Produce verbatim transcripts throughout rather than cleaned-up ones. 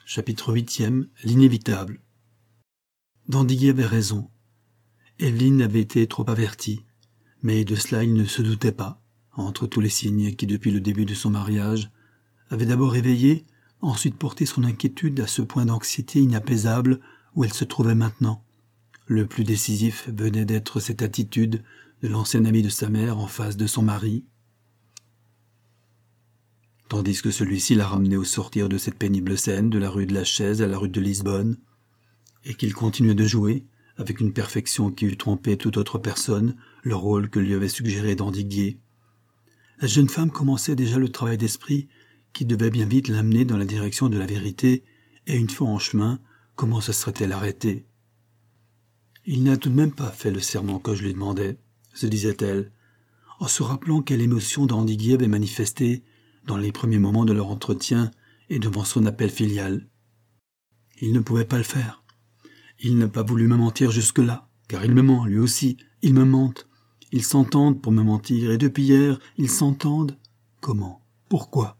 Chapitre huitième. L'inévitable. D'Andiguier avait raison. Évelyne avait été trop avertie, mais de cela il ne se doutait pas, entre tous les signes qui, depuis le début de son mariage, avaient d'abord éveillé, ensuite porté son inquiétude à ce point d'anxiété inapaisable où elle se trouvait maintenant. Le plus décisif venait d'être cette attitude de l'ancien ami de sa mère en face de son mari, tandis que celui-ci l'a ramené au sortir de cette pénible scène de la rue de la Chaise à la rue de Lisbonne, et qu'il continuait de jouer, avec une perfection qui eût trompé toute autre personne, le rôle que lui avait suggéré d'Andiguier. La jeune femme commençait déjà le travail d'esprit qui devait bien vite l'amener dans la direction de la vérité, et une fois en chemin, comment se serait-elle arrêtée? Il n'a tout de même pas fait le serment que je lui demandais, se disait-elle, en se rappelant quelle émotion d'Andiguier avait manifestée dans les premiers moments de leur entretien et devant son appel filial. Il ne pouvait pas le faire. Il n'a pas voulu me mentir jusque-là, car il me ment, lui aussi, il me mente. Ils s'entendent pour me mentir, et depuis hier, ils s'entendent. Comment? Pourquoi?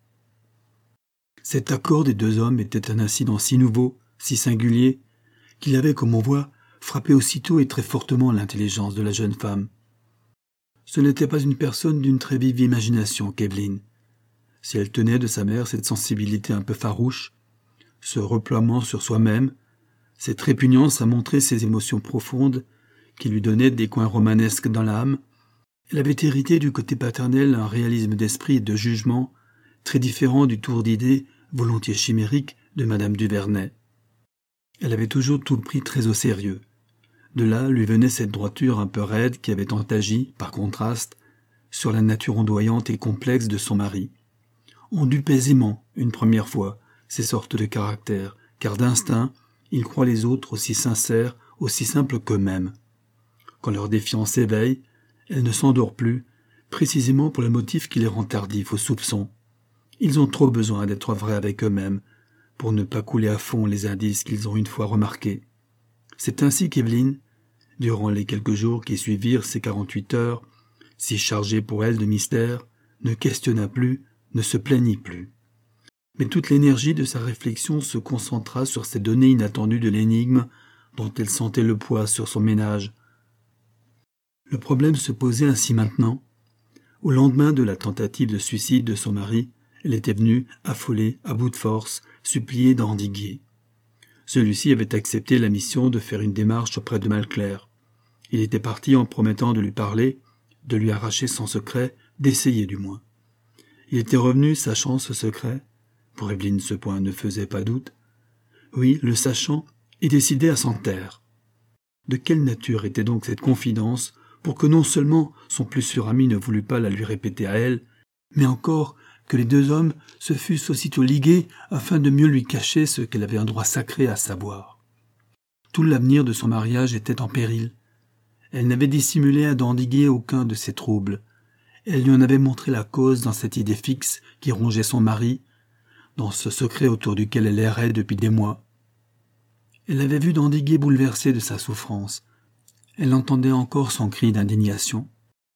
Cet accord des deux hommes était un incident si nouveau, si singulier, qu'il avait, comme on voit, frappé aussitôt et très fortement l'intelligence de la jeune femme. Ce n'était pas une personne d'une très vive imagination qu'Evelyne. Si elle tenait de sa mère cette sensibilité un peu farouche, ce reploiement sur soi-même, cette répugnance à montrer ses émotions profondes qui lui donnaient des coins romanesques dans l'âme, elle avait hérité du côté paternel un réalisme d'esprit et de jugement très différent du tour d'idées volontiers chimérique de Madame Duvernay. Elle avait toujours tout pris très au sérieux. De là lui venait cette droiture un peu raide qui avait tant agi, par contraste, sur la nature ondoyante et complexe de son mari. On dupe aisément, une première fois, ces sortes de caractères, car d'instinct, ils croient les autres aussi sincères, aussi simples qu'eux-mêmes. Quand leur défiance s'éveille, elle ne s'endort plus, précisément pour le motif qui les rend tardifs au soupçon. Ils ont trop besoin d'être vrais avec eux-mêmes, pour ne pas couler à fond les indices qu'ils ont une fois remarqués. C'est ainsi qu'Evelyne, durant les quelques jours qui suivirent ces quarante-huit heures, si chargées pour elle de mystère, ne questionna plus, ne se plaignit plus. Mais toute l'énergie de sa réflexion se concentra sur ces données inattendues de l'énigme dont elle sentait le poids sur son ménage. Le problème se posait ainsi maintenant. Au lendemain de la tentative de suicide de son mari, elle était venue, affolée, à bout de force, supplier d'Andiguier. Celui-ci avait accepté la mission de faire une démarche auprès de Malclair. Il était parti en promettant de lui parler, de lui arracher son secret, d'essayer du moins. Il était revenu sachant ce secret. Pour Évelyne, ce point ne faisait pas doute. Oui, le sachant, et décidé à s'en taire. De quelle nature était donc cette confidence pour que non seulement son plus sûr ami ne voulût pas la lui répéter à elle, mais encore que les deux hommes se fussent aussitôt ligués afin de mieux lui cacher ce qu'elle avait un droit sacré à savoir. Tout l'avenir de son mariage était en péril. Elle n'avait dissimulé à d'Andiguier aucun de ses troubles. Elle lui en avait montré la cause dans cette idée fixe qui rongeait son mari, dans ce secret autour duquel elle errait depuis des mois. Elle avait vu d'Andiguier bouleversé de sa souffrance. Elle entendait encore son cri d'indignation.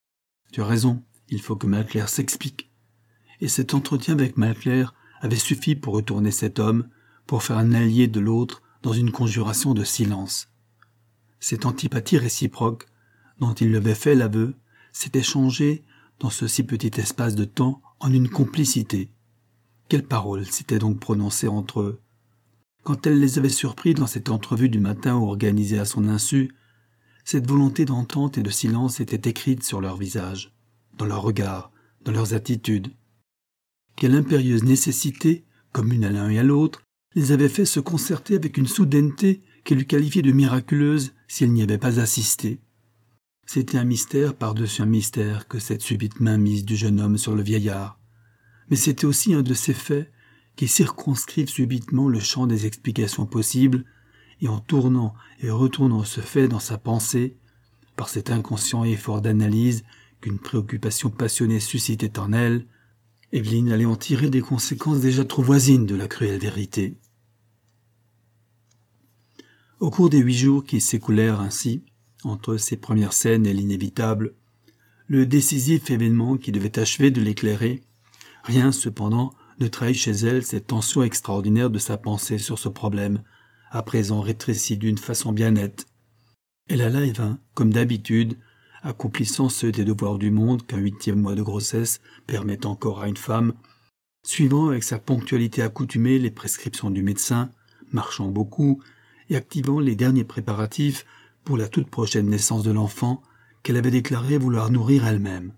« Tu as raison, il faut que Malclair s'explique. » Et cet entretien avec Malclair avait suffi pour retourner cet homme, pour faire un allié de l'autre dans une conjuration de silence. Cette antipathie réciproque, dont il lui avait fait l'aveu, s'était changée dans ce si petit espace de temps en une complicité. Quelles paroles s'étaient donc prononcées entre eux? Quand elle les avait surpris dans cette entrevue du matin organisée à son insu, cette volonté d'entente et de silence était écrite sur leurs visages, dans leurs regards, dans leurs attitudes. Quelle impérieuse nécessité, commune à l'un et à l'autre, les avait fait se concerter avec une soudaineté qu'elle eût qualifiée de miraculeuse si elle n'y avait pas assisté. C'était un mystère par-dessus un mystère que cette subite mainmise du jeune homme sur le vieillard. Mais c'était aussi un de ces faits qui circonscrivent subitement le champ des explications possibles, et en tournant et retournant ce fait dans sa pensée, par cet inconscient effort d'analyse qu'une préoccupation passionnée suscitait en elle, Évelyne allait en tirer des conséquences déjà trop voisines de la cruelle vérité. Au cours des huit jours qui s'écoulèrent ainsi, entre ces premières scènes et l'inévitable, le décisif événement qui devait achever de l'éclairer, rien cependant de trahir chez elle cette tension extraordinaire de sa pensée sur ce problème, à présent rétréci d'une façon bien nette. Elle alla et vint, comme d'habitude, accomplissant ceux des devoirs du monde qu'un huitième mois de grossesse permet encore à une femme, suivant avec sa ponctualité accoutumée les prescriptions du médecin, marchant beaucoup et activant les derniers préparatifs pour la toute prochaine naissance de l'enfant qu'elle avait déclaré vouloir nourrir elle-même.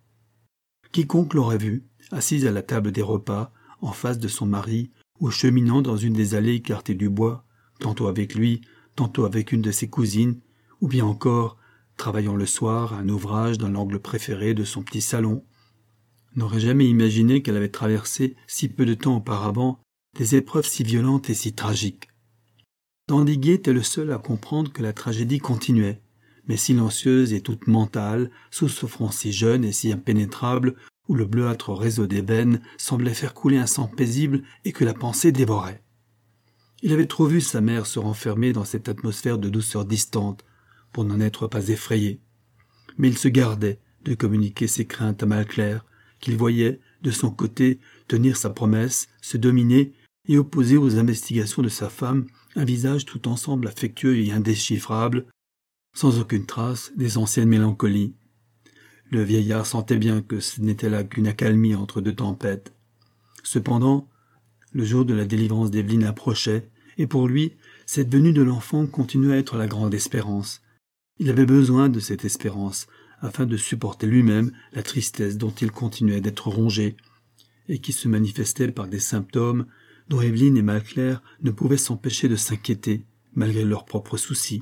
Quiconque l'aurait vue, assise à la table des repas, en face de son mari, ou cheminant dans une des allées écartées du bois, tantôt avec lui, tantôt avec une de ses cousines, ou bien encore travaillant le soir à un ouvrage dans l'angle préféré de son petit salon, n'aurait jamais imaginé qu'elle avait traversé si peu de temps auparavant des épreuves si violentes et si tragiques. Dandiguier était le seul à comprendre que la tragédie continuait, mais silencieuse et toute mentale, sous ce front si jeune et si impénétrable, où le bleuâtre réseau des veines semblait faire couler un sang paisible et que la pensée dévorait. Il avait trop vu sa mère se renfermer dans cette atmosphère de douceur distante, pour n'en être pas effrayé. Mais il se gardait de communiquer ses craintes à Malclair, qu'il voyait, de son côté, tenir sa promesse, se dominer et opposer aux investigations de sa femme un visage tout ensemble affectueux et indéchiffrable, sans aucune trace des anciennes mélancolies. Le vieillard sentait bien que ce n'était là qu'une accalmie entre deux tempêtes. Cependant, le jour de la délivrance d'Evelyne approchait, et pour lui, cette venue de l'enfant continuait à être la grande espérance. Il avait besoin de cette espérance, afin de supporter lui-même la tristesse dont il continuait d'être rongé, et qui se manifestait par des symptômes dont Evelyne et Malclair ne pouvaient s'empêcher de s'inquiéter, malgré leurs propres soucis.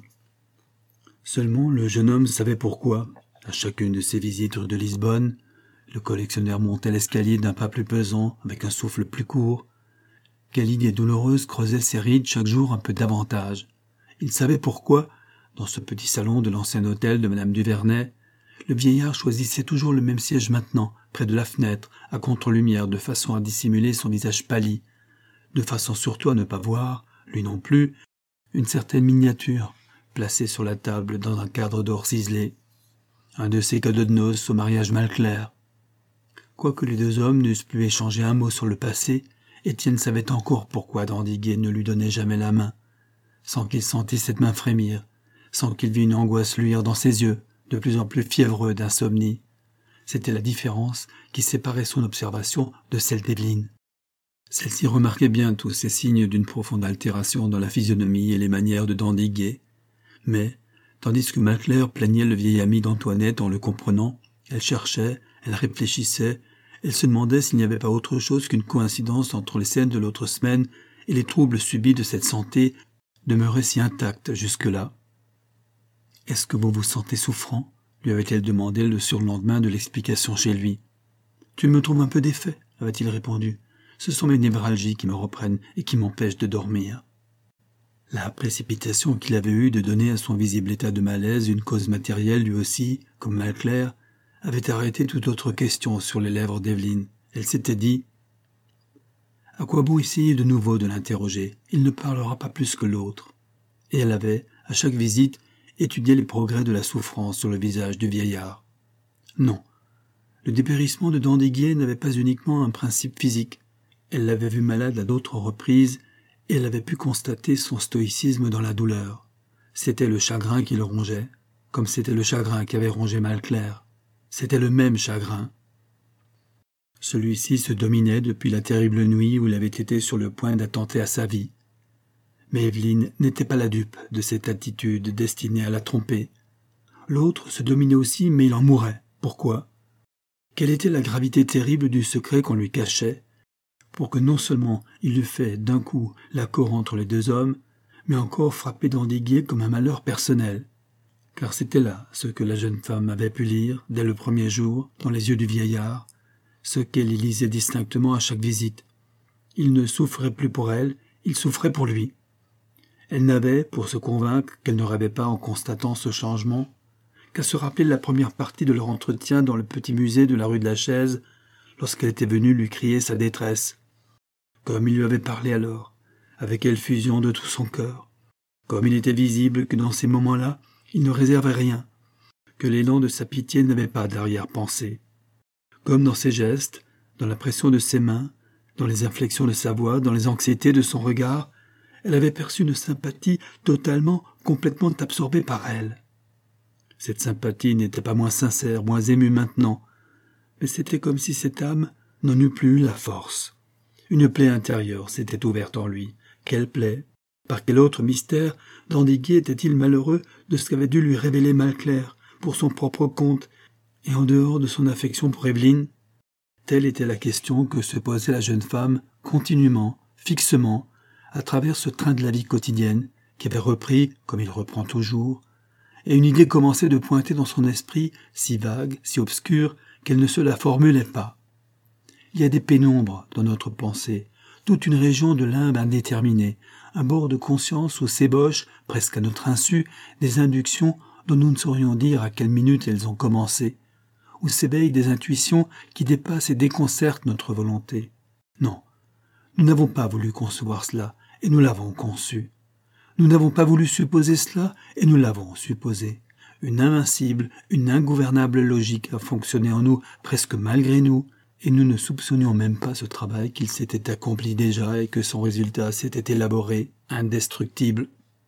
Seulement le jeune homme savait pourquoi, à chacune de ses visites rue de Lisbonne, le collectionneur montait l'escalier d'un pas plus pesant, avec un souffle plus court. Quelle idée douloureuse creusait ses rides chaque jour un peu davantage. Il savait pourquoi, dans ce petit salon de l'ancien hôtel de Madame Duvernay, le vieillard choisissait toujours le même siège maintenant, près de la fenêtre, à contre-lumière, de façon à dissimuler son visage pâli, de façon surtout à ne pas voir, lui non plus, une certaine miniature, placée sur la table dans un cadre d'or ciselé, un de ces cadeaux de noces au mariage Malclair. Quoique les deux hommes n'eussent plus échangé un mot sur le passé, Étienne savait encore pourquoi Dandiguier ne lui donnait jamais la main, sans qu'il sentît cette main frémir, sans qu'il vît une angoisse luire dans ses yeux, de plus en plus fiévreux d'insomnie. C'était la différence qui séparait son observation de celle d'Evelyne. Celle-ci remarquait bien tous ces signes d'une profonde altération dans la physionomie et les manières de Dandiguier, mais, tandis que Malclair plaignait le vieil ami d'Antoinette en le comprenant, elle cherchait, elle réfléchissait, elle se demandait s'il n'y avait pas autre chose qu'une coïncidence entre les scènes de l'autre semaine et les troubles subis de cette santé demeurée si intacte jusque-là. « Est-ce que vous vous sentez souffrant ?» lui avait-elle demandé le surlendemain de l'explication chez lui. « Tu me trouves un peu défait ?» avait-il répondu. « Ce sont mes névralgies qui me reprennent et qui m'empêchent de dormir. » La précipitation qu'il avait eue de donner à son visible état de malaise une cause matérielle lui aussi, comme Malclair, avait arrêté toute autre question sur les lèvres d'Evelyne. Elle s'était dit « À quoi bon essayer de nouveau de l'interroger? Il ne parlera pas plus que l'autre. » Et elle avait, à chaque visite, étudié les progrès de la souffrance sur le visage du vieillard. Non, le dépérissement de Dandiguier n'avait pas uniquement un principe physique. Elle l'avait vu malade à d'autres reprises, et elle avait pu constater son stoïcisme dans la douleur. C'était le chagrin qui le rongeait, comme c'était le chagrin qui avait rongé Malclair. C'était le même chagrin. Celui-ci se dominait depuis la terrible nuit où il avait été sur le point d'attenter à sa vie. Mais Evelyne n'était pas la dupe de cette attitude destinée à la tromper. L'autre se dominait aussi, mais il en mourait. Pourquoi? Quelle était la gravité terrible du secret qu'on lui cachait, pour que non seulement il eût fait d'un coup l'accord entre les deux hommes, mais encore frappé Dandiguier comme un malheur personnel? Car c'était là ce que la jeune femme avait pu lire, dès le premier jour, dans les yeux du vieillard, ce qu'elle y lisait distinctement à chaque visite. Il ne souffrait plus pour elle, il souffrait pour lui. Elle n'avait, pour se convaincre qu'elle ne rêvait pas en constatant ce changement, qu'à se rappeler la première partie de leur entretien dans le petit musée de la rue de la Chaise, lorsqu'elle était venue lui crier sa détresse. Comme il lui avait parlé alors, avec quelle fusion de tout son cœur. Comme il était visible que dans ces moments-là, il ne réservait rien, que l'élan de sa pitié n'avait pas d'arrière-pensée. Comme dans ses gestes, dans la pression de ses mains, Dans les inflexions de sa voix, dans les anxiétés de son regard, elle avait perçu une sympathie totalement, complètement absorbée par elle. Cette sympathie n'était pas moins sincère, moins émue maintenant, mais c'était comme si cette âme n'en eût plus eu la force. Une plaie intérieure s'était ouverte en lui. Quelle plaie? Par quel autre mystère d'Andiguier était-il malheureux de ce qu'avait dû lui révéler Malclair pour son propre compte et en dehors de son affection pour Évelyne? Telle était la question que se posait la jeune femme continuellement, fixement, à travers ce train de la vie quotidienne qui avait repris, comme il reprend toujours, et une idée commençait de pointer dans son esprit, si vague, si obscure, qu'elle ne se la formulait pas. Il y a des pénombres dans notre pensée, toute une région de limbe indéterminée, un bord de conscience où s'ébauchent, presque à notre insu, des inductions dont nous ne saurions dire à quelle minute elles ont commencé, où s'éveillent des intuitions qui dépassent et déconcertent notre volonté. Non, nous n'avons pas voulu concevoir cela, et nous l'avons conçu. Nous n'avons pas voulu supposer cela, et nous l'avons supposé. Une invincible, une ingouvernable logique a fonctionné en nous, presque malgré nous, et nous ne soupçonnions même pas ce travail qu'il s'était accompli déjà et que son résultat s'était élaboré, indestructible.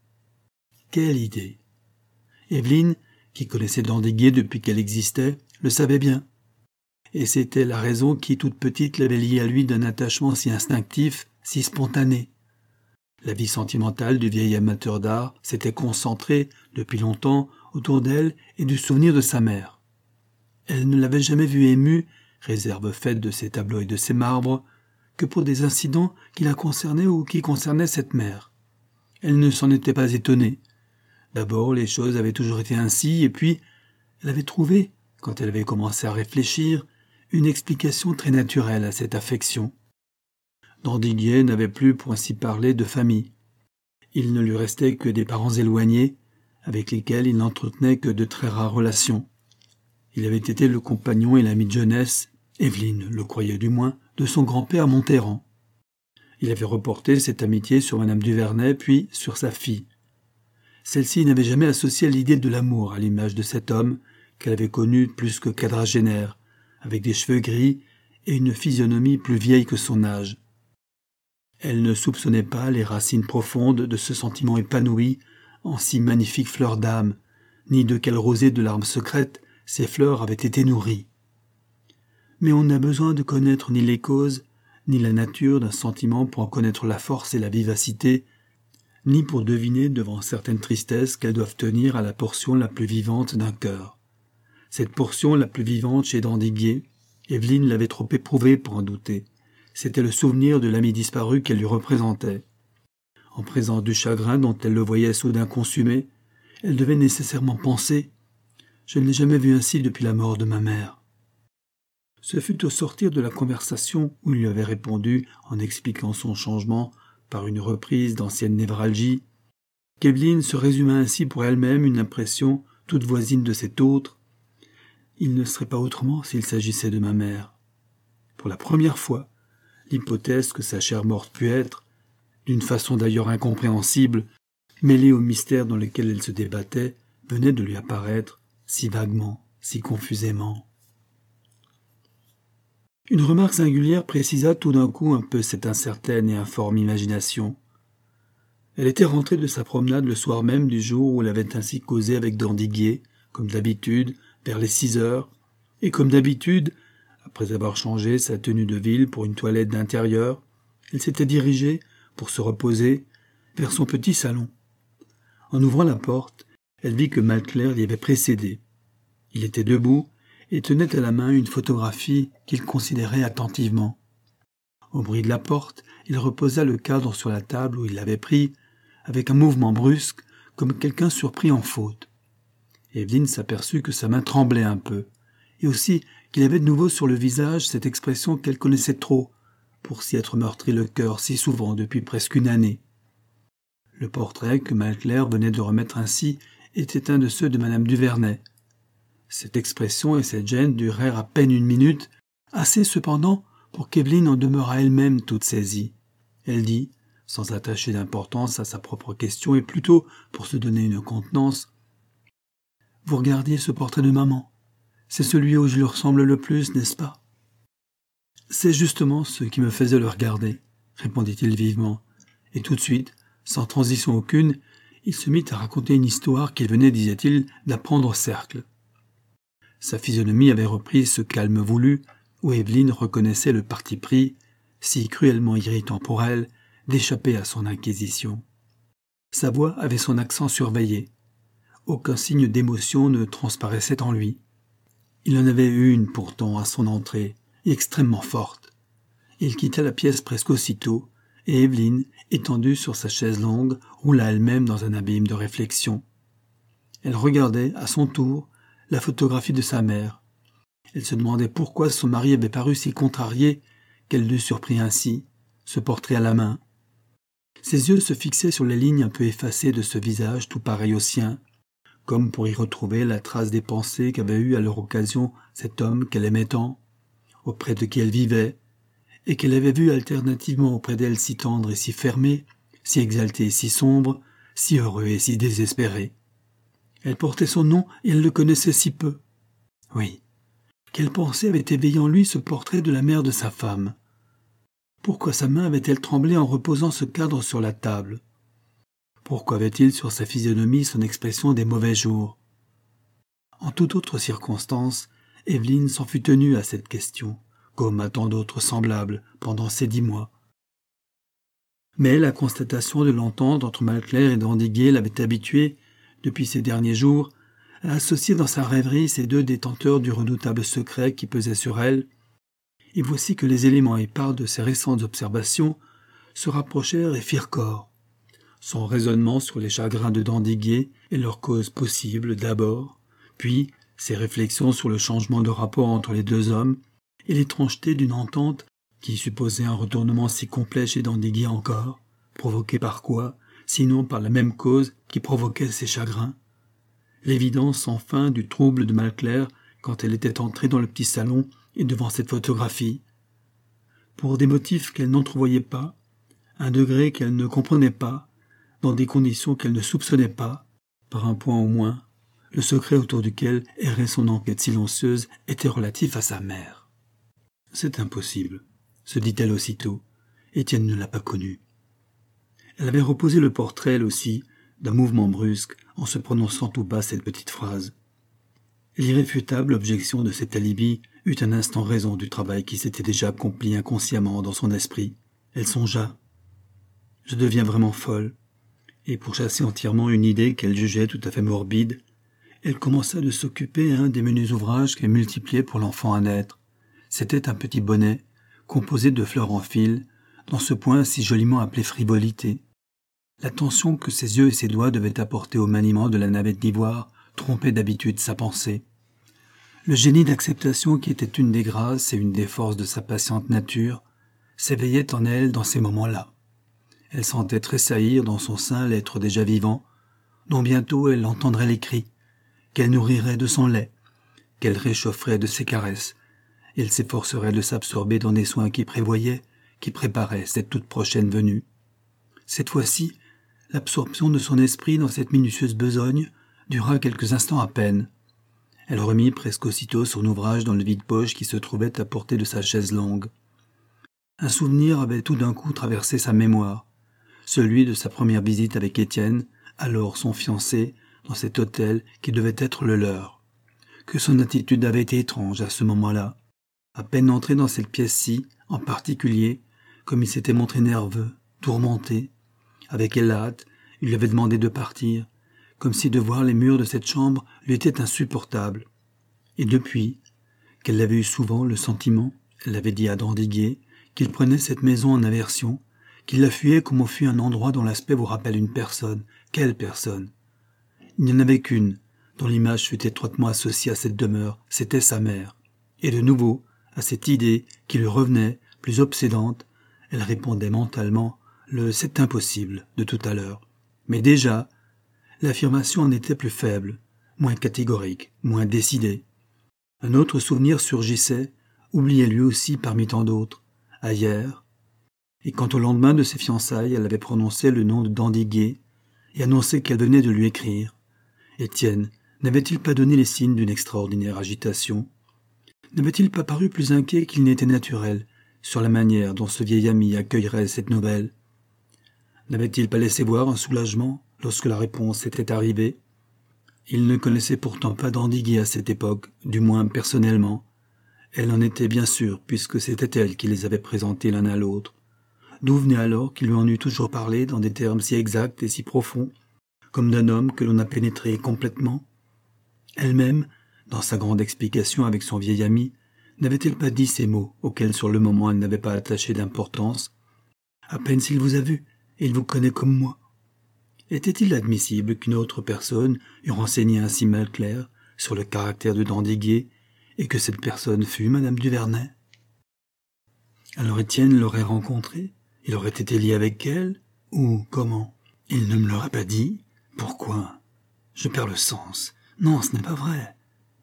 Quelle idée! Évelyne, qui connaissait d'Andiguier depuis qu'elle existait, le savait bien. Et c'était la raison qui, toute petite, l'avait liée à lui d'un attachement si instinctif, si spontané. La vie sentimentale du vieil amateur d'art s'était concentrée, depuis longtemps, autour d'elle et du souvenir de sa mère. Elle ne l'avait jamais vue émue, réserve faite de ses tableaux et de ses marbres, que pour des incidents qui la concernaient ou qui concernaient cette mère. Elle ne s'en était pas étonnée. D'abord, les choses avaient toujours été ainsi, et puis, elle avait trouvé, quand elle avait commencé à réfléchir, une explication très naturelle à cette affection. d'Andiguier n'avait plus, pour ainsi parler, de famille. Il ne lui restait que des parents éloignés, avec lesquels il n'entretenait que de très rares relations. Il avait été le compagnon et l'ami de jeunesse, Évelyne le croyait du moins, de son grand-père Monterrand. Il avait reporté cette amitié sur Madame Duvernay, puis sur sa fille. Celle-ci n'avait jamais associé l'idée de l'amour à l'image de cet homme qu'elle avait connu plus que quadragénaire, avec des cheveux gris et une physionomie plus vieille que son âge. Elle ne soupçonnait pas les racines profondes de ce sentiment épanoui en si magnifique fleur d'âme, ni de quelle rosée de larmes secrètes ces fleurs avaient été nourries. Mais on n'a besoin de connaître ni les causes, ni la nature d'un sentiment pour en connaître la force et la vivacité, ni pour deviner devant certaines tristesses qu'elles doivent tenir à la portion la plus vivante d'un cœur. Cette portion la plus vivante chez d'Andiguier, Évelyne l'avait trop éprouvée pour en douter. C'était le souvenir de l'ami disparu qu'elle lui représentait. En présence du chagrin dont elle le voyait soudain consumé, elle devait nécessairement penser « Je ne l'ai jamais vu ainsi depuis la mort de ma mère ». Ce fut au sortir de la conversation où il lui avait répondu, en expliquant son changement par une reprise d'ancienne névralgie, qu'Evelyne se résuma ainsi pour elle-même une impression toute voisine de cette autre. Il ne serait pas autrement s'il s'agissait de ma mère. Pour la première fois, l'hypothèse que sa chère morte pût être, d'une façon d'ailleurs incompréhensible, mêlée au mystère dans lequel elle se débattait, venait de lui apparaître si vaguement, si confusément. Une remarque singulière précisa tout d'un coup un peu cette incertaine et informe imagination. Elle était rentrée de sa promenade le soir même du jour où elle avait ainsi causé avec d'Andiguier, comme d'habitude, vers les six heures, et comme d'habitude, après avoir changé sa tenue de ville pour une toilette d'intérieur, elle s'était dirigée, pour se reposer, vers son petit salon. En ouvrant la porte, elle vit que Malclair l'y avait précédée. Il était debout, et tenait à la main une photographie qu'il considérait attentivement. Au bruit de la porte, il reposa le cadre sur la table où il l'avait pris, avec un mouvement brusque, comme quelqu'un surpris en faute. Évelyne s'aperçut que sa main tremblait un peu, et aussi qu'il avait de nouveau sur le visage cette expression qu'elle connaissait trop, pour s'y être meurtri le cœur si souvent depuis presque une année. Le portrait que Malclair venait de remettre ainsi était un de ceux de Madame Duvernay. Cette expression et cette gêne durèrent à peine une minute, assez cependant pour qu'Evelyne en demeurât elle-même toute saisie. Elle dit, sans attacher d'importance à sa propre question et plutôt pour se donner une contenance, « Vous regardiez ce portrait de maman. C'est celui où je lui ressemble le plus, n'est-ce pas ?» C'est justement ce qui me faisait le regarder, répondit-il vivement, et tout de suite, sans transition aucune, il se mit à raconter une histoire qu'il venait, disait-il, d'apprendre au cercle. Sa physionomie avait repris ce calme voulu où Évelyne reconnaissait le parti pris, si cruellement irritant pour elle, d'échapper à son inquisition. Sa voix avait son accent surveillé. Aucun signe d'émotion ne transparaissait en lui. Il en avait eu une pourtant à son entrée, et extrêmement forte. Il quitta la pièce presque aussitôt, et Évelyne, étendue sur sa chaise longue, roula elle-même dans un abîme de réflexion. Elle regardait, à son tour, la photographie de sa mère. Elle se demandait pourquoi son mari avait paru si contrarié qu'elle l'eût surpris ainsi, ce portrait à la main. Ses yeux se fixaient sur les lignes un peu effacées de ce visage tout pareil au sien, comme pour y retrouver la trace des pensées qu'avait eues à leur occasion cet homme qu'elle aimait tant, auprès de qui elle vivait, et qu'elle avait vu alternativement auprès d'elle si tendre et si fermé, si exalté et si sombre, si heureux et si désespéré. Elle portait son nom et elle le connaissait si peu. Oui, quelle pensée avait éveillé en lui ce portrait de la mère de sa femme? Pourquoi sa main avait-elle tremblé en reposant ce cadre sur la table? Pourquoi avait-il sur sa physionomie son expression des mauvais jours? En toute autre circonstance, Évelyne s'en fût tenue à cette question, comme à tant d'autres semblables, pendant ces dix mois. Mais la constatation de l'entente entre Malclair et d'Andiguier l'avait habituée, depuis ces derniers jours, à associer dans sa rêverie ces deux détenteurs du redoutable secret qui pesait sur elle, et voici que les éléments épars de ses récentes observations se rapprochèrent et firent corps. Son raisonnement sur les chagrins de d'Andiguier et leurs causes possibles d'abord, puis ses réflexions sur le changement de rapport entre les deux hommes et l'étrangeté d'une entente qui supposait un retournement si complet chez d'Andiguier encore, provoqué par quoi, sinon par la même cause qui provoquait ses chagrins. L'évidence sans fin du trouble de Malclair quand elle était entrée dans le petit salon et devant cette photographie. Pour des motifs qu'elle n'entrevoyait pas, un degré qu'elle ne comprenait pas, dans des conditions qu'elle ne soupçonnait pas, par un point au moins, le secret autour duquel errait son enquête silencieuse était relatif à sa mère. « C'est impossible », se dit-elle aussitôt. Étienne ne l'a pas connue. Elle avait reposé le portrait, elle aussi, d'un mouvement brusque, en se prononçant tout bas cette petite phrase. L'irréfutable objection de cet alibi eut un instant raison du travail qui s'était déjà accompli inconsciemment dans son esprit. Elle songea. « Je deviens vraiment folle. » Et pour chasser entièrement une idée qu'elle jugeait tout à fait morbide, elle commença de s'occuper à un des menus ouvrages qu'elle multipliait pour l'enfant à naître. C'était un petit bonnet, composé de fleurs en fil, dans ce point si joliment appelé frivolité. L'attention que ses yeux et ses doigts devaient apporter au maniement de la navette d'ivoire trompait d'habitude sa pensée. Le génie d'acceptation qui était une des grâces et une des forces de sa patiente nature s'éveillait en elle dans ces moments-là. Elle sentait tressaillir dans son sein l'être déjà vivant, dont bientôt elle entendrait les cris, qu'elle nourrirait de son lait, qu'elle réchaufferait de ses caresses. Elle s'efforcerait de s'absorber dans des soins qui prévoyaient, qui préparaient cette toute prochaine venue. Cette fois-ci, l'absorption de son esprit dans cette minutieuse besogne dura quelques instants à peine. Elle remit presque aussitôt son ouvrage dans le vide-poche qui se trouvait à portée de sa chaise longue. Un souvenir avait tout d'un coup traversé sa mémoire, celui de sa première visite avec Étienne, alors son fiancé, dans cet hôtel qui devait être le leur. Que son attitude avait été étrange à ce moment-là. À peine entré dans cette pièce-ci, en particulier, comme il s'était montré nerveux, tourmenté. Avec quelle hâte, il lui avait demandé de partir, comme si de voir les murs de cette chambre lui était insupportable. Et depuis, qu'elle l'avait eu souvent le sentiment, elle l'avait dit à d'Andiguier, qu'il prenait cette maison en aversion, qu'il la fuyait comme on fuit un endroit dont l'aspect vous rappelle une personne. Quelle personne? Il n'y en avait qu'une, dont l'image fut étroitement associée à cette demeure, c'était sa mère. Et de nouveau, à cette idée qui lui revenait, plus obsédante, elle répondait mentalement le « c'est impossible » de tout à l'heure. Mais déjà, l'affirmation en était plus faible, moins catégorique, moins décidée. Un autre souvenir surgissait, oublié lui aussi parmi tant d'autres, ailleurs. Et quand au lendemain de ses fiançailles, elle avait prononcé le nom de d'Andiguier et annoncé qu'elle venait de lui écrire, Étienne n'avait-il pas donné les signes d'une extraordinaire agitation? N'avait-il pas paru plus inquiet qu'il n'était naturel, sur la manière dont ce vieil ami accueillerait cette nouvelle. N'avait-il pas laissé voir un soulagement lorsque la réponse était arrivée? Il ne connaissait pourtant pas d'Andiguier à cette époque, du moins personnellement. Elle en était bien sûre, puisque c'était elle qui les avait présentés l'un à l'autre. D'où venait alors qu'il lui en eût toujours parlé dans des termes si exacts et si profonds, comme d'un homme que l'on a pénétré complètement? Elle-même, dans sa grande explication avec son vieil ami, n'avait-elle pas dit ces mots auxquels sur le moment elle n'avait pas attaché d'importance? À peine s'il vous a vu, et il vous connaît comme moi. Était-il admissible qu'une autre personne eût renseigné ainsi Malclair sur le caractère de d'Andiguier, et que cette personne fût Madame Duvernay? Alors Étienne l'aurait rencontrée? Il aurait été lié avec elle? Ou comment? Il ne me l'aurait pas dit? Pourquoi? Je perds le sens. Non, ce n'est pas vrai.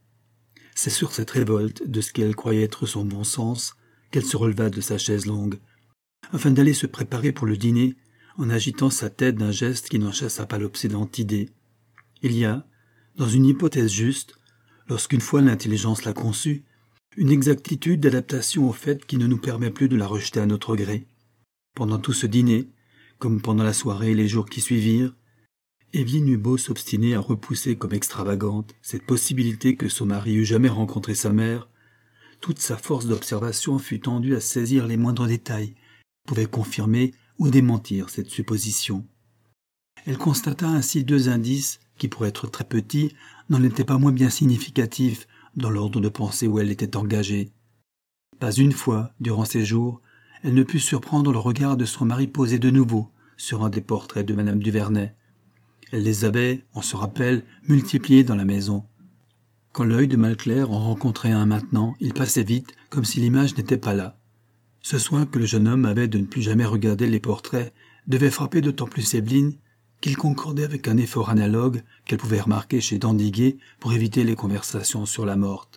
C'est sur cette révolte de ce qu'elle croyait être son bon sens qu'elle se releva de sa chaise longue, afin d'aller se préparer pour le dîner, en agitant sa tête d'un geste qui n'en chassa pas l'obsédante idée. Il y a, dans une hypothèse juste, lorsqu'une fois l'intelligence l'a conçue, une exactitude d'adaptation au fait qui ne nous permet plus de la rejeter à notre gré. Pendant tout ce dîner, comme pendant la soirée et les jours qui suivirent, Évelyne eut beau s'obstiner à repousser comme extravagante cette possibilité que son mari eût jamais rencontré sa mère, toute sa force d'observation fut tendue à saisir les moindres détails, pouvait confirmer ou démentir cette supposition. Elle constata ainsi deux indices qui, pour être très petits, n'en étaient pas moins bien significatifs dans l'ordre de pensée où elle était engagée. Pas une fois, durant ces jours, elle ne put surprendre le regard de son mari posé de nouveau sur un des portraits de Madame Duvernay. Elle les avait, on se rappelle, multipliés dans la maison. Quand l'œil de Malclair en rencontrait un maintenant, il passait vite, comme si l'image n'était pas là. Ce soin que le jeune homme avait de ne plus jamais regarder les portraits devait frapper d'autant plus Évelyne qu'il concordait avec un effort analogue qu'elle pouvait remarquer chez d'Andiguier pour éviter les conversations sur la morte.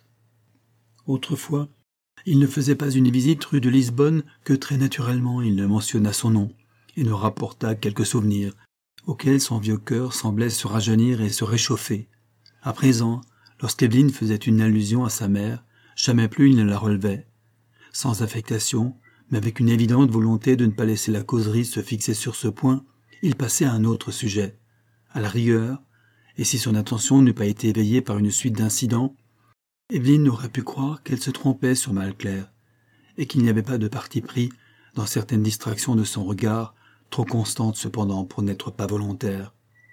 Autrefois, il ne faisait pas une visite rue de Lisbonne que très naturellement il ne mentionna son nom et ne rapporta quelques souvenirs auxquels son vieux cœur semblait se rajeunir et se réchauffer. À présent, lorsqu'Éveline faisait une allusion à sa mère, jamais plus il ne la relevait. Sans affectation, mais avec une évidente volonté de ne pas laisser la causerie se fixer sur ce point, il passait à un autre sujet. À la rigueur, et si son attention n'eût pas été éveillée par une suite d'incidents, Évelyne aurait pu croire qu'elle se trompait sur Malclair, et qu'il n'y avait pas de parti pris dans certaines distractions de son regard, trop constantes cependant pour n'être pas volontaires.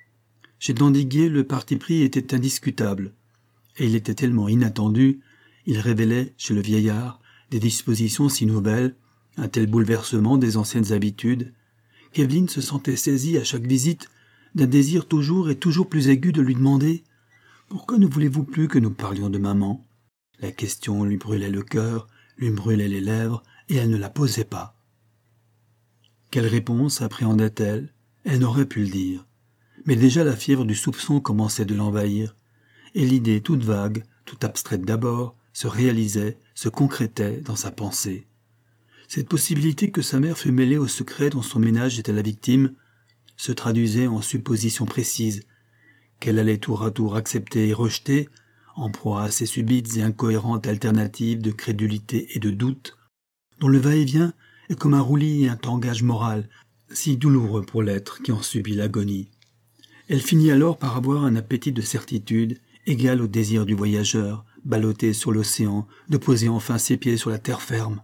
Chez d'Andiguier, le parti pris était indiscutable, et il était tellement inattendu, il révélait, chez le vieillard, des dispositions si nouvelles, un tel bouleversement des anciennes habitudes, qu'Éveline se sentait saisie à chaque visite d'un désir toujours et toujours plus aigu de lui demander « Pourquoi ne voulez-vous plus que nous parlions de maman ?» La question lui brûlait le cœur, lui brûlait les lèvres, et elle ne la posait pas. Quelle réponse appréhendait-elle? Elle n'aurait pu le dire. Mais déjà la fièvre du soupçon commençait de l'envahir, et l'idée toute vague, toute abstraite d'abord, se réalisait, se concrétait dans sa pensée. Cette possibilité que sa mère fût mêlée au secret dont son ménage était la victime se traduisait en suppositions précises, qu'elle allait tour à tour accepter et rejeter, en proie à ces subites et incohérentes alternatives de crédulité et de doute, dont le va-et-vient est comme un roulis et un tangage moral, si douloureux pour l'être qui en subit l'agonie. Elle finit alors par avoir un appétit de certitude, égal au désir du voyageur, ballotté sur l'océan, de poser enfin ses pieds sur la terre ferme.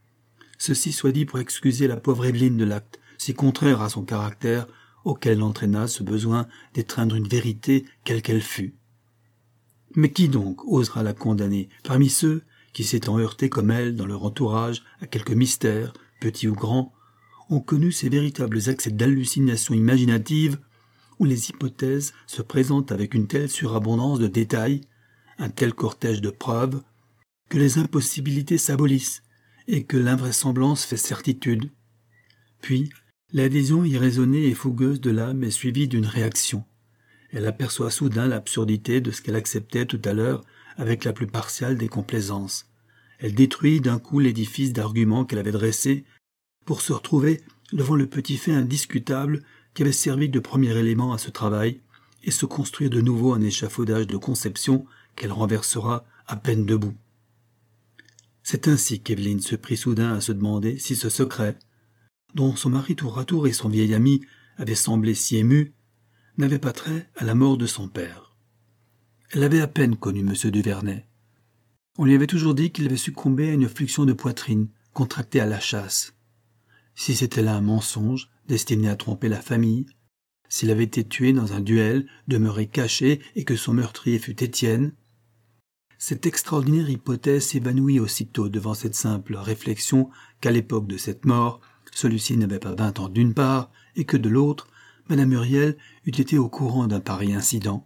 Ceci soit dit pour excuser la pauvre Évelyne de l'acte, si contraire à son caractère, auquel l'entraîna ce besoin d'étreindre une vérité quelle qu'elle fût. Mais qui donc osera la condamner parmi ceux qui, s'étant heurtés comme elle dans leur entourage à quelque mystère, petit ou grand, ont connu ces véritables accès d'hallucination imaginative où les hypothèses se présentent avec une telle surabondance de détails, un tel cortège de preuves, que les impossibilités s'abolissent et que l'invraisemblance fait certitude. Puis, l'adhésion irraisonnée et fougueuse de l'âme est suivie d'une réaction. Elle aperçoit soudain l'absurdité de ce qu'elle acceptait tout à l'heure avec la plus partiale des complaisances. Elle détruit d'un coup l'édifice d'arguments qu'elle avait dressé pour se retrouver devant le petit fait indiscutable qui avait servi de premier élément à ce travail et se construire de nouveau un échafaudage de conceptions qu'elle renversera à peine debout. C'est ainsi qu'Evelyne se prit soudain à se demander si ce secret, dont son mari tour à tour et son vieil ami avaient semblé si émus, n'avait pas trait à la mort de son père. Elle avait à peine connu M. Duvernay. On lui avait toujours dit qu'il avait succombé à une fluxion de poitrine, contractée à la chasse. Si c'était là un mensonge, destiné à tromper la famille, s'il avait été tué dans un duel, demeuré caché et que son meurtrier fut Étienne, cette extraordinaire hypothèse s'évanouit aussitôt devant cette simple réflexion qu'à l'époque de cette mort, celui-ci n'avait pas vingt ans d'une part, et que de l'autre, Madame Huriel eût été au courant d'un pareil incident.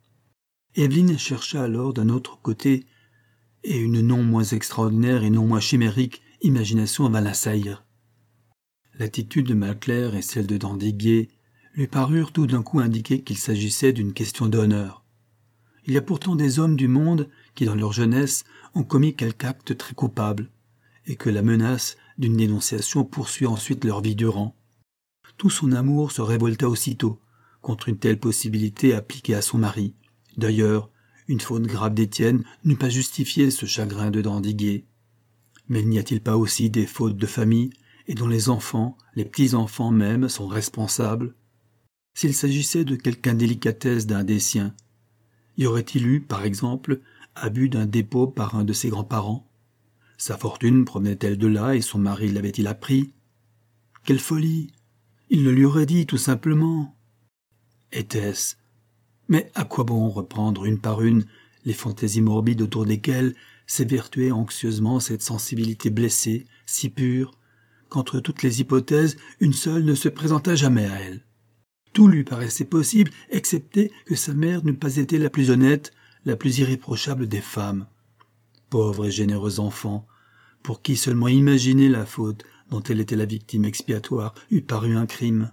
Evelyne chercha alors d'un autre côté, et une non moins extraordinaire et non moins chimérique imagination vint l'assaillir. L'attitude de Malclair et celle de Dandiguier lui parurent tout d'un coup indiquer qu'il s'agissait d'une question d'honneur. Il y a pourtant des hommes du monde qui, dans leur jeunesse, ont commis quelque acte très coupable, et que la menace d'une dénonciation poursuit ensuite leur vie durant. Tout son amour se révolta aussitôt contre une telle possibilité appliquée à son mari. D'ailleurs, une faute grave d'Étienne n'eût pas justifié ce chagrin de Dandiguier. Mais n'y a-t-il pas aussi des fautes de famille, et dont les enfants, les petits-enfants même, sont responsables? S'il s'agissait de quelque indélicatesse d'un des siens, y aurait-il eu, par exemple, abus d'un dépôt par un de ses grands-parents? Sa fortune provenait-elle de là et son mari l'avait-il appris? Quelle folie! Il le lui aurait dit, tout simplement. Était-ce? Mais à quoi bon reprendre une par une les fantaisies morbides autour desquelles s'évertuait anxieusement cette sensibilité blessée, si pure, qu'entre toutes les hypothèses, une seule ne se présenta jamais à elle. Tout lui paraissait possible, excepté que sa mère n'eût pas été la plus honnête, la plus irréprochable des femmes. Pauvre et généreuse enfant, pour qui seulement imaginer la faute dont elle était la victime expiatoire eût paru un crime.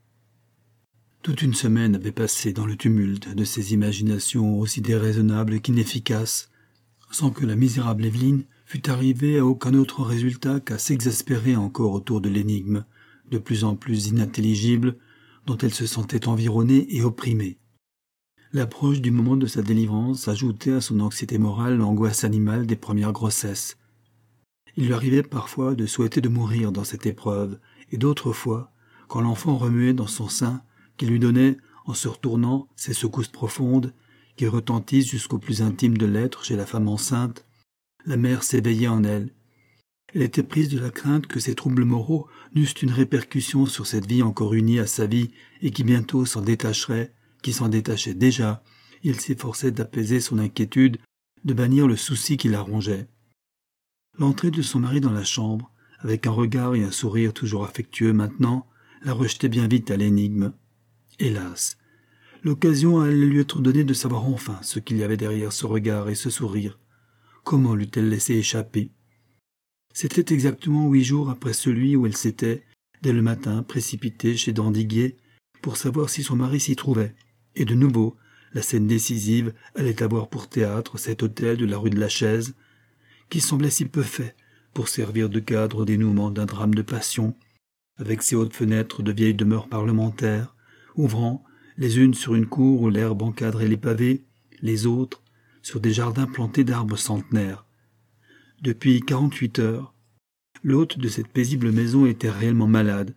Toute une semaine avait passé dans le tumulte de ces imaginations aussi déraisonnables qu'inefficaces, sans que la misérable Evelyne fût arrivée à aucun autre résultat qu'à s'exaspérer encore autour de l'énigme, de plus en plus inintelligible, dont elle se sentait environnée et opprimée. L'approche du moment de sa délivrance ajoutait à son anxiété morale l'angoisse animale des premières grossesses. Il lui arrivait parfois de souhaiter de mourir dans cette épreuve, et d'autres fois, quand l'enfant remuait dans son sein, qui lui donnait, en se retournant, ces secousses profondes, qui retentissent jusqu'au plus intime de l'être chez la femme enceinte, la mère s'éveillait en elle. Elle était prise de la crainte que ces troubles moraux n'eussent une répercussion sur cette vie encore unie à sa vie et qui bientôt s'en détacherait, qui s'en détachait déjà. Il s'efforçait d'apaiser son inquiétude, de bannir le souci qui la rongeait. L'entrée de son mari dans la chambre, avec un regard et un sourire toujours affectueux maintenant, la rejetait bien vite à l'énigme. Hélas, l'occasion allait lui être donnée de savoir enfin ce qu'il y avait derrière ce regard et ce sourire. Comment l'eût-elle laissé échapper? C'était exactement huit jours après celui où elle s'était, dès le matin, précipitée chez Dandiguier pour savoir si son mari s'y trouvait. Et de nouveau, la scène décisive allait avoir pour théâtre cet hôtel de la rue de la Chaise, qui semblait si peu fait pour servir de cadre au dénouement d'un drame de passion, avec ses hautes fenêtres de vieilles demeures parlementaires, ouvrant les unes sur une cour où l'herbe encadrait les pavés, les autres sur des jardins plantés d'arbres centenaires. Depuis quarante-huit heures, l'hôte de cette paisible maison était réellement malade.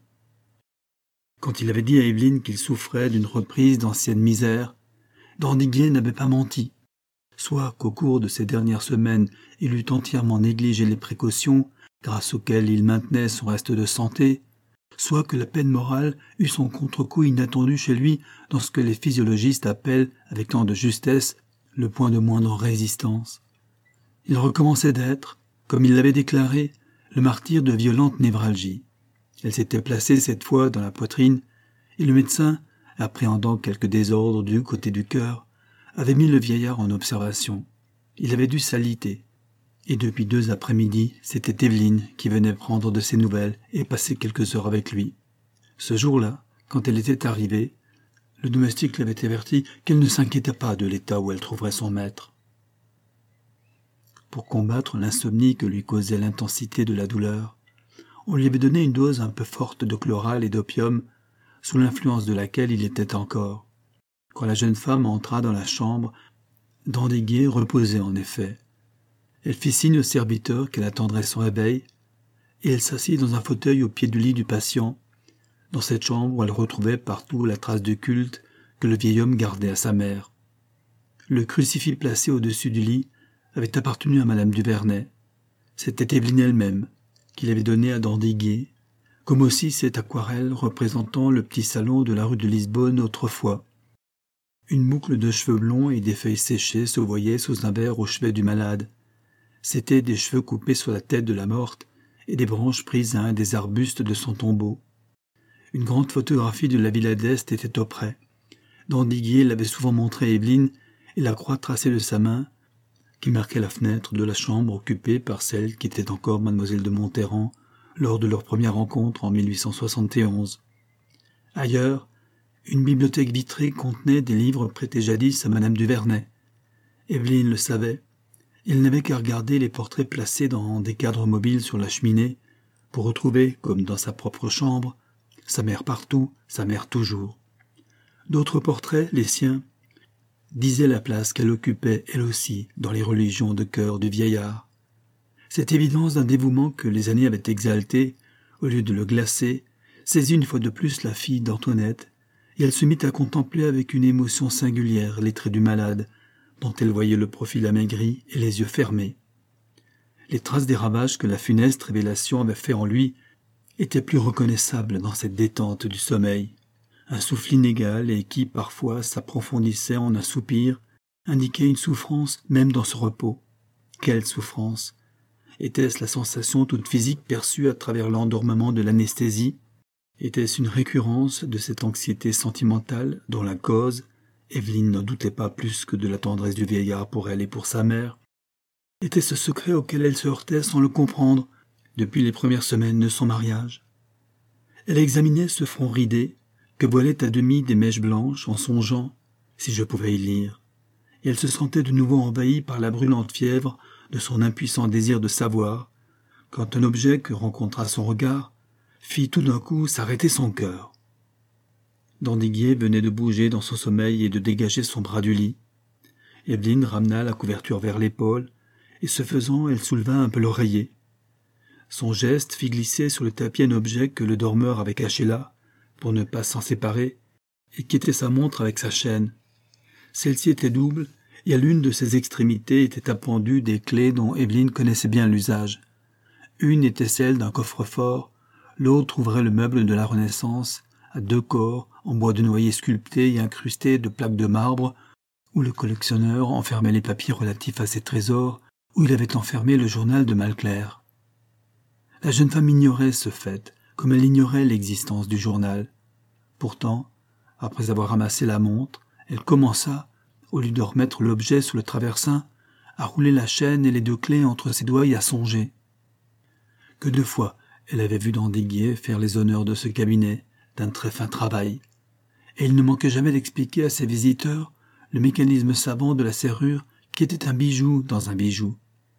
Quand il avait dit à Evelyne qu'il souffrait d'une reprise d'ancienne misère, Dandiguier n'avait pas menti. Soit qu'au cours de ces dernières semaines, il eût entièrement négligé les précautions grâce auxquelles il maintenait son reste de santé, soit que la peine morale eût son contre-coup inattendu chez lui dans ce que les physiologistes appellent, avec tant de justesse, le point de moindre résistance. Il recommençait d'être, comme il l'avait déclaré, le martyr de violentes névralgies. Elle s'était placée cette fois dans la poitrine, et le médecin, appréhendant quelque désordre du côté du cœur, avait mis le vieillard en observation. Il avait dû s'aliter, et depuis deux après-midi, c'était Evelyne qui venait prendre de ses nouvelles et passer quelques heures avec lui. Ce jour-là, quand elle était arrivée, le domestique l'avait averti qu'elle ne s'inquiétait pas de l'état où elle trouverait son maître. Pour combattre l'insomnie que lui causait l'intensité de la douleur, on lui avait donné une dose un peu forte de chloral et d'opium, sous l'influence de laquelle il était encore. Quand la jeune femme entra dans la chambre, Dandiguier reposait en effet. Elle fit signe au serviteur qu'elle attendrait son réveil, et elle s'assit dans un fauteuil au pied du lit du patient, dans cette chambre où elle retrouvait partout la trace du culte que le vieil homme gardait à sa mère. Le crucifix placé au-dessus du lit avait appartenu à Madame Duvernay. C'était Evelyne elle-même qui l'avait donné à d'Andiguier, comme aussi cette aquarelle représentant le petit salon de la rue de Lisbonne autrefois. Une boucle de cheveux blonds et des feuilles séchées se voyaient sous un verre au chevet du malade. C'étaient des cheveux coupés sur la tête de la morte et des branches prises à un des arbustes de son tombeau. Une grande photographie de la villa d'Este était auprès. d'Andiguier l'avait souvent montrée à Evelyne, et la croix tracée de sa main, qui marquait la fenêtre de la chambre occupée par celle qui était encore mademoiselle de Monterrand lors de leur première rencontre en mille huit cent soixante et onze. Ailleurs, une bibliothèque vitrée contenait des livres prêtés jadis à Madame Duvernay. Evelyne le savait. Elle n'avait qu'à regarder les portraits placés dans des cadres mobiles sur la cheminée pour retrouver, comme dans sa propre chambre, sa mère partout, sa mère toujours. D'autres portraits, les siens, disaient la place qu'elle occupait, elle aussi, dans les religions de cœur du vieillard. Cette évidence d'un dévouement que les années avaient exalté, au lieu de le glacer, saisit une fois de plus la fille d'Antoinette, et elle se mit à contempler avec une émotion singulière les traits du malade, dont elle voyait le profil amaigri et les yeux fermés. Les traces des ravages que la funeste révélation avait fait en lui étaient plus reconnaissables dans cette détente du sommeil. Un souffle inégal et qui, parfois, s'approfondissait en un soupir, indiquait une souffrance même dans ce repos. Quelle souffrance! Était-ce la sensation toute physique perçue à travers l'endormement de l'anesthésie? Était-ce une récurrence de cette anxiété sentimentale dont la cause, Evelyne n'en doutait pas plus que de la tendresse du vieillard pour elle et pour sa mère, était ce secret auquel elle se heurtait sans le comprendre depuis les premières semaines de son mariage? Elle examinait ce front ridé, que voilaient à demi des mèches blanches, en songeant, si je pouvais y lire, et elle se sentait de nouveau envahie par la brûlante fièvre de son impuissant désir de savoir, quand un objet que rencontra son regard fit tout d'un coup s'arrêter son cœur. d'Andiguier venait de bouger dans son sommeil et de dégager son bras du lit. Evelyne ramena la couverture vers l'épaule, et ce faisant, elle souleva un peu l'oreiller. Son geste fit glisser sur le tapis un objet que le dormeur avait caché là, pour ne pas s'en séparer, et qui était sa montre avec sa chaîne. Celle-ci était double, et à l'une de ses extrémités étaient appendues des clés dont Evelyne connaissait bien l'usage. Une était celle d'un coffre-fort, l'autre ouvrait le meuble de la Renaissance, à deux corps, en bois de noyer sculpté et incrusté de plaques de marbre, où le collectionneur enfermait les papiers relatifs à ses trésors, où il avait enfermé le journal de Malclair. La jeune femme ignorait ce fait, comme elle ignorait l'existence du journal. Pourtant, après avoir ramassé la montre, elle commença, au lieu de remettre l'objet sous le traversin, à rouler la chaîne et les deux clés entre ses doigts et à songer. Que de fois elle avait vu d'Andiguier faire les honneurs de ce cabinet, d'un très fin travail, et il ne manquait jamais d'expliquer à ses visiteurs le mécanisme savant de la serrure qui était un bijou dans un bijou.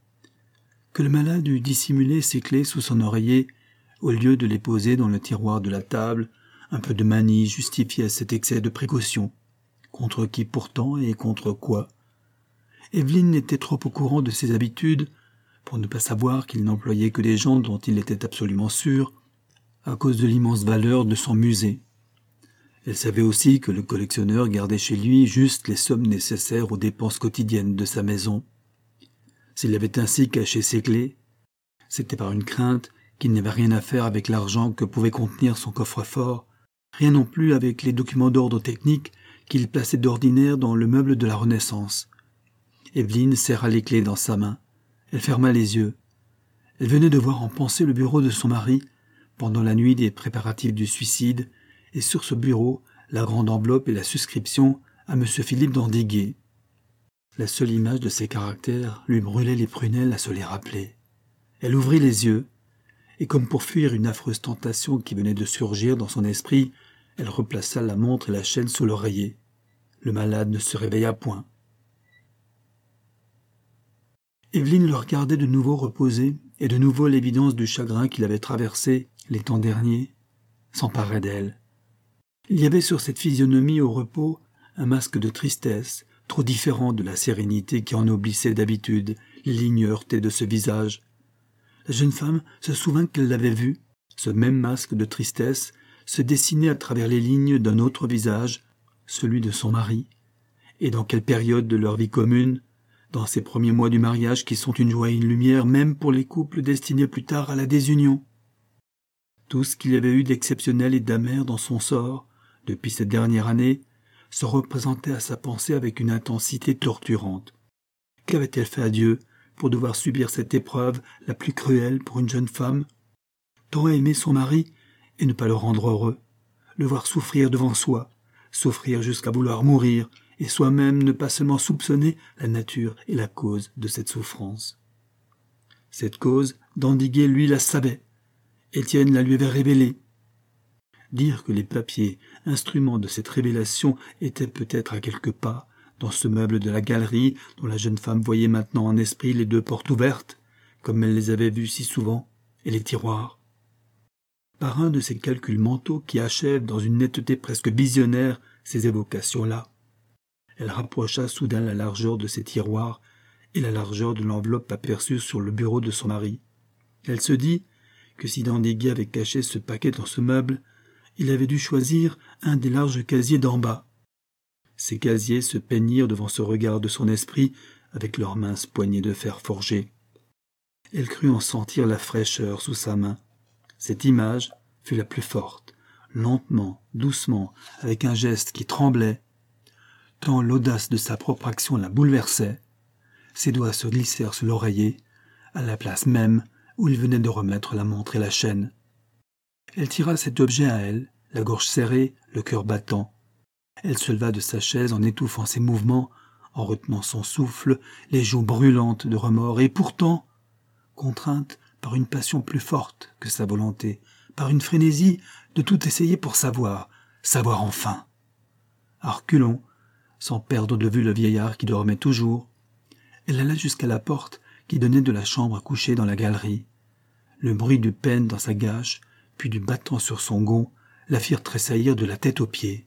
Que le malade eût dissimulé ses clés sous son oreiller, au lieu de les poser dans le tiroir de la table, un peu de manie justifiait cet excès de précaution. Contre qui pourtant et contre quoi? Evelyne était trop au courant de ses habitudes pour ne pas savoir qu'il n'employait que des gens dont il était absolument sûr, à cause de l'immense valeur de son musée. Elle savait aussi que le collectionneur gardait chez lui juste les sommes nécessaires aux dépenses quotidiennes de sa maison. S'il avait ainsi caché ses clés, c'était par une crainte qu'il n'avait rien à faire avec l'argent que pouvait contenir son coffre-fort, rien non plus avec les documents d'ordre technique qu'il plaçait d'ordinaire dans le meuble de la Renaissance. Evelyne serra les clés dans sa main. Elle ferma les yeux. Elle venait de voir en pensée le bureau de son mari, pendant la nuit des préparatifs du suicide, et sur ce bureau, la grande enveloppe et la suscription à M. Philippe d'Andiguier. La seule image de ces caractères lui brûlait les prunelles à se les rappeler. Elle ouvrit les yeux, et comme pour fuir une affreuse tentation qui venait de surgir dans son esprit, elle replaça la montre et la chaîne sous l'oreiller. Le malade ne se réveilla point. Evelyne le regardait de nouveau reposer, et de nouveau l'évidence du chagrin qu'il avait traversé les temps derniers s'emparait d'elle. Il y avait sur cette physionomie au repos un masque de tristesse, trop différent de la sérénité qui ennoblissait d'habitude les lignes heurtées de ce visage. La jeune femme se souvint qu'elle l'avait vu, ce même masque de tristesse, se dessiner à travers les lignes d'un autre visage, celui de son mari. Et dans quelle période de leur vie commune, dans ces premiers mois du mariage qui sont une joie et une lumière, même pour les couples destinés plus tard à la désunion. Tout ce qu'il y avait eu d'exceptionnel et d'amer dans son sort, depuis cette dernière année, se représentait à sa pensée avec une intensité torturante. Qu'avait-elle fait à Dieu pour devoir subir cette épreuve la plus cruelle pour une jeune femme? Tant aimer son mari et ne pas le rendre heureux, le voir souffrir devant soi, souffrir jusqu'à vouloir mourir, et soi-même ne pas seulement soupçonner la nature et la cause de cette souffrance. Cette cause, d'Andiguier, lui, la savait. Étienne la lui avait révélée. Dire que les papiers, instruments de cette révélation, étaient peut-être à quelques pas, dans ce meuble de la galerie, dont la jeune femme voyait maintenant en esprit les deux portes ouvertes, comme elle les avait vues si souvent, et les tiroirs. Par un de ces calculs mentaux qui achèvent dans une netteté presque visionnaire ces évocations-là, elle rapprocha soudain la largeur de ces tiroirs et la largeur de l'enveloppe aperçue sur le bureau de son mari. Elle se dit que si d'Andiguier avait caché ce paquet dans ce meuble, il avait dû choisir un des larges casiers d'en bas. Ces casiers se peignirent devant ce regard de son esprit avec leurs minces poignées de fer forgé. Elle crut en sentir la fraîcheur sous sa main. Cette image fut la plus forte, lentement, doucement, avec un geste qui tremblait. Tant l'audace de sa propre action la bouleversait, ses doigts se glissèrent sur l'oreiller, à la place même où il venait de remettre la montre et la chaîne. Elle tira cet objet à elle, la gorge serrée, le cœur battant. Elle se leva de sa chaise en étouffant ses mouvements, en retenant son souffle, les joues brûlantes de remords, et pourtant, contrainte par une passion plus forte que sa volonté, par une frénésie de tout essayer pour savoir, savoir enfin. À reculons, sans perdre de vue le vieillard qui dormait toujours, elle alla jusqu'à la porte qui donnait de la chambre à coucher dans la galerie. Le bruit du pêne dans sa gâche, puis du battant sur son gond, la firent tressaillir de la tête aux pieds.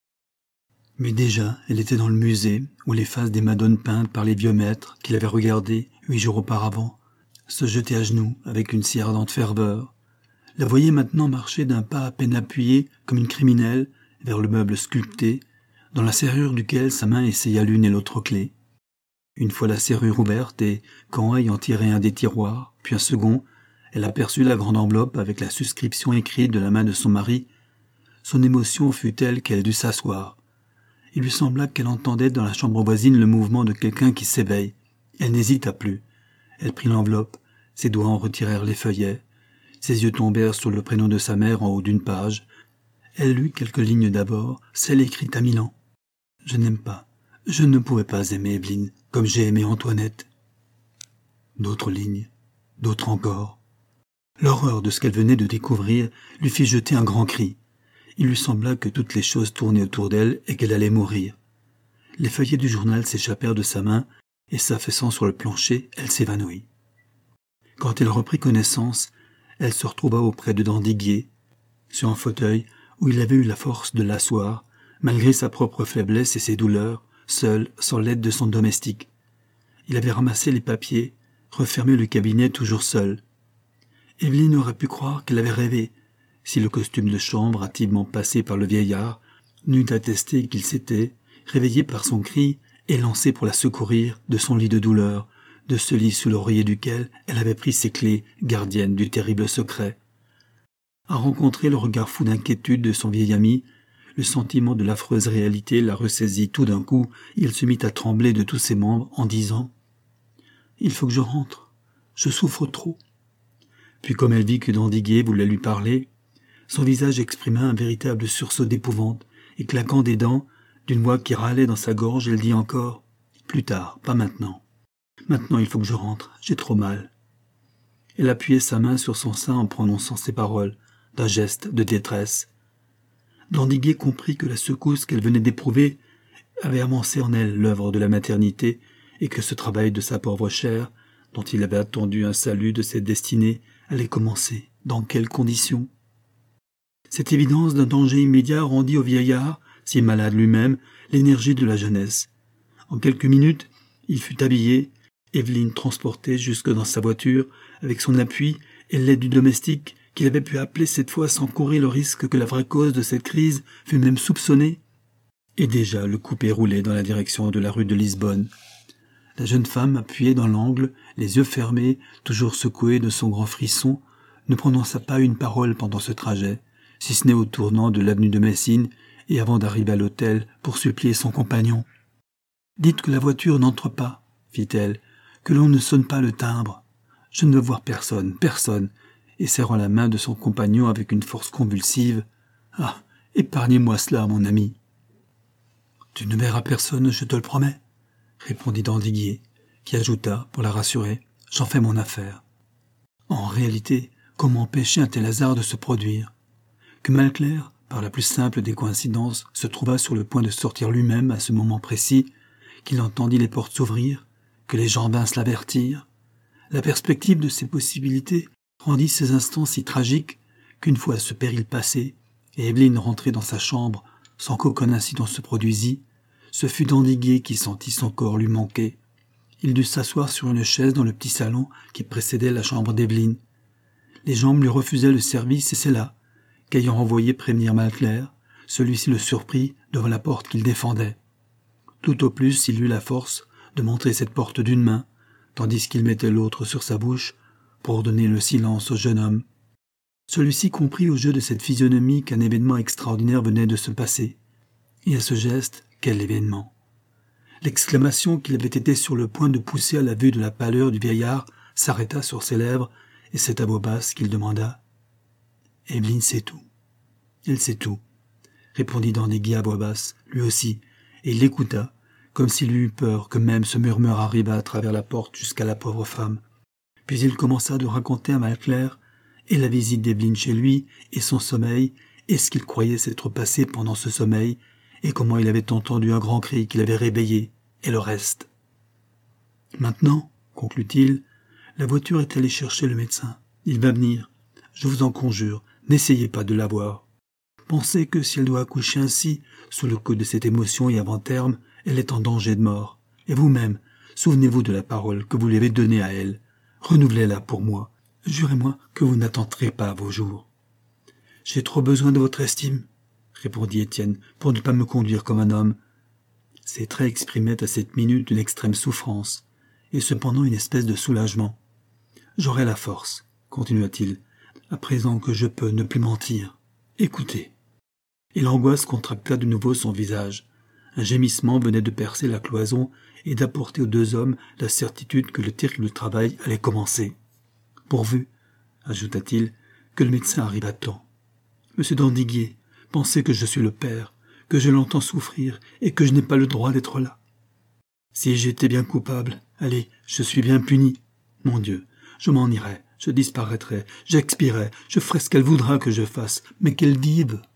Mais déjà, elle était dans le musée, où les faces des madones peintes par les vieux maîtres, qu'il avait regardées huit jours auparavant, se jetaient à genoux avec une si ardente ferveur. La voyait maintenant marcher d'un pas à peine appuyé, comme une criminelle, vers le meuble sculpté, dans la serrure duquel sa main essaya l'une et l'autre clé. Une fois la serrure ouverte et, quand ayant tiré un des tiroirs, puis un second, elle aperçut la grande enveloppe avec la suscription écrite de la main de son mari, son émotion fut telle qu'elle dut s'asseoir. Il lui sembla qu'elle entendait dans la chambre voisine le mouvement de quelqu'un qui s'éveille. Elle n'hésita plus. Elle prit l'enveloppe, ses doigts en retirèrent les feuillets, ses yeux tombèrent sur le prénom de sa mère en haut d'une page. Elle lut quelques lignes d'abord, celle écrite à Milan. « Je n'aime pas, je ne pouvais pas aimer Evelyne comme j'ai aimé Antoinette. » D'autres lignes, d'autres encore. L'horreur de ce qu'elle venait de découvrir lui fit jeter un grand cri. Il lui sembla que toutes les choses tournaient autour d'elle et qu'elle allait mourir. Les feuillets du journal s'échappèrent de sa main et s'affaissant sur le plancher, elle s'évanouit. Quand elle reprit connaissance, elle se retrouva auprès de d'Andiguier, sur un fauteuil où il avait eu la force de l'asseoir, malgré sa propre faiblesse et ses douleurs, seul, sans l'aide de son domestique. Il avait ramassé les papiers, refermé le cabinet toujours seul. Evelyne aurait pu croire qu'elle avait rêvé, si le costume de chambre hâtivement passé par le vieillard n'eût attesté qu'il s'était, réveillé par son cri, élancé pour la secourir de son lit de douleur, de ce lit sous l'oreiller duquel elle avait pris ses clés, gardiennes du terrible secret. À rencontrer le regard fou d'inquiétude de son vieil ami, le sentiment de l'affreuse réalité la ressaisit tout d'un coup, il se mit à trembler de tous ses membres en disant « Il faut que je rentre, je souffre trop. » Puis comme elle vit que d'Andiguier voulait lui parler, son visage exprima un véritable sursaut d'épouvante, et claquant des dents, d'une voix qui râlait dans sa gorge, elle dit encore « Plus tard, pas maintenant. Maintenant il faut que je rentre, j'ai trop mal. » Elle appuyait sa main sur son sein en prononçant ces paroles, d'un geste de détresse. d'Andiguier comprit que la secousse qu'elle venait d'éprouver avait avancé en elle l'œuvre de la maternité, et que ce travail de sa pauvre chair, dont il avait attendu un salut de cette destinée, allait commencer. Dans quelles conditions? Cette évidence d'un danger immédiat rendit au vieillard, si malade lui-même, l'énergie de la jeunesse. En quelques minutes, il fut habillé, Évelyne transportée jusque dans sa voiture, avec son appui et l'aide du domestique qu'il avait pu appeler cette fois sans courir le risque que la vraie cause de cette crise fût même soupçonnée. Et déjà le coupé roulait dans la direction de la rue de Lisbonne. La jeune femme, appuyée dans l'angle, les yeux fermés, toujours secouée de son grand frisson, ne prononça pas une parole pendant ce trajet, si ce n'est au tournant de l'avenue de Messine et avant d'arriver à l'hôtel pour supplier son compagnon. « Dites que la voiture n'entre pas, fit-elle, que l'on ne sonne pas le timbre. Je ne veux voir personne, personne. » Et serrant la main de son compagnon avec une force convulsive. « Ah, épargnez-moi cela, mon ami. »« Tu ne verras personne, je te le promets, » répondit d'Andiguier, qui ajouta, pour la rassurer, « J'en fais mon affaire. » En réalité, comment empêcher un tel hasard de se produire? Que Malclair, par la plus simple des coïncidences, se trouva sur le point de sortir lui-même à ce moment précis, qu'il entendit les portes s'ouvrir, que les gens vinssent l'avertir. La perspective de ces possibilités rendit ces instants si tragiques qu'une fois ce péril passé, et Évelyne rentrée dans sa chambre sans qu'aucun incident se produisît, ce fut d'Andiguier qui sentit son corps lui manquer. Il dut s'asseoir sur une chaise dans le petit salon qui précédait la chambre d'Évelyne. Les jambes lui refusaient le service et c'est là qu'ayant envoyé prévenir Malclair, celui-ci le surprit devant la porte qu'il défendait. Tout au plus il eut la force de montrer cette porte d'une main, tandis qu'il mettait l'autre sur sa bouche pour donner le silence au jeune homme. Celui-ci comprit au jeu de cette physionomie qu'un événement extraordinaire venait de se passer. Et à ce geste, quel événement! L'exclamation qu'il avait été sur le point de pousser à la vue de la pâleur du vieillard s'arrêta sur ses lèvres, et c'est à voix basse qu'il demanda « Évelyne sait tout. »« Elle sait tout, » répondit d'Andiguier à voix basse, lui aussi, et il l'écouta, comme s'il eût eu peur que même ce murmure arrivât à travers la porte jusqu'à la pauvre femme. Puis il commença de raconter à Malclair et la visite d'Évelyne chez lui, et son sommeil, et ce qu'il croyait s'être passé pendant ce sommeil, et comment il avait entendu un grand cri qui l'avait réveillé, et le reste. « Maintenant, conclut-il, la voiture est allée chercher le médecin. Il va venir. Je vous en conjure, n'essayez pas de la voir. Pensez que si elle doit accoucher ainsi, sous le coup de cette émotion et avant terme, elle est en danger de mort. Et vous-même, souvenez-vous de la parole que vous lui avez donnée à elle. Renouvelez-la pour moi. Jurez-moi que vous n'attenterez pas vos jours. »« J'ai trop besoin de votre estime, » répondit Étienne, « pour ne pas me conduire comme un homme. » Ses traits exprimaient à cette minute une extrême souffrance, et cependant une espèce de soulagement. « J'aurai la force, » continua-t-il, « à présent que je peux ne plus mentir. Écoutez. » Et l'angoisse contracta de nouveau son visage. Un gémissement venait de percer la cloison et d'apporter aux deux hommes la certitude que le terrible travail allait commencer. « Pourvu, » ajouta-t-il, « que le médecin arrive à temps. Monsieur d'Andiguier, pensez que je suis le père, que je l'entends souffrir et que je n'ai pas le droit d'être là. Si j'étais bien coupable, allez, je suis bien puni. Mon Dieu, je m'en irai, je disparaîtrai, j'expirerai, je ferai ce qu'elle voudra que je fasse, mais qu'elle vive.